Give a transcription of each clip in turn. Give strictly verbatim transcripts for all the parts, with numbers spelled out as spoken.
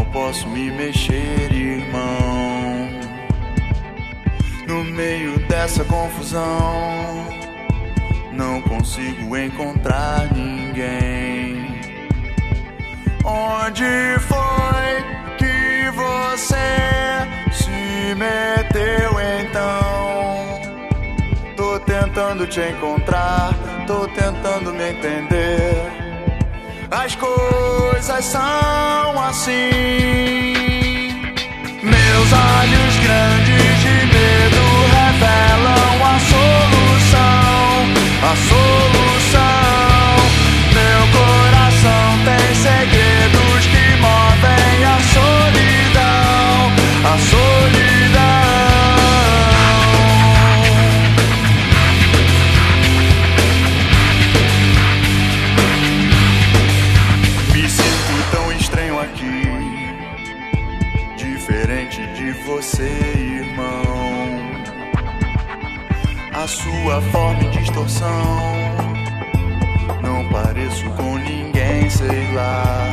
Mal posso me mexer, irmão. No meio dessa confusão, não consigo encontrar ninguém. Onde foi que você se meteu então? Tô tentando te encontrar, tô tentando me entender. As coisas são assim. Meus olhos grandes de medo revelam a solução, a solução. Meu coração tem segredos que movem a solidão, a solidão. Me sinto tão estranho aqui, diferente de você, irmão. A sua forma em distorção, não pareço com ninguém, sei lá.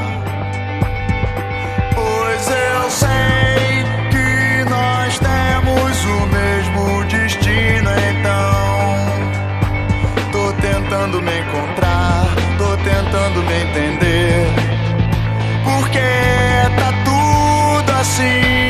Pois eu sei que nós temos o mesmo destino, então tô tentando me encontrar, tô tentando me entender. Porque tá tudo assim.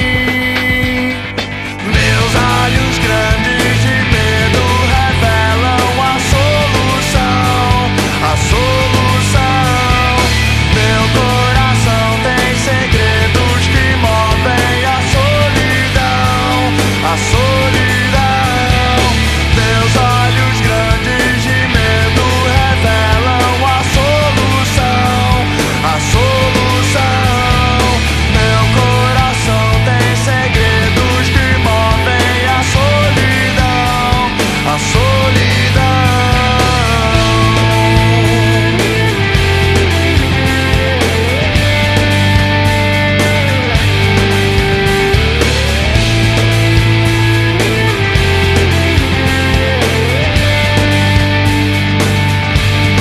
Meus olhos grandes de medo revelam a solução, a solução. Meu coração tem segredos que movem a solidão, a solidão. Meus olhos grandes de medo revelam a solução, a solução. Meu coração tem segredos que movem a solidão, a solidão.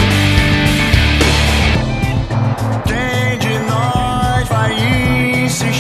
Quem de nós vai insistir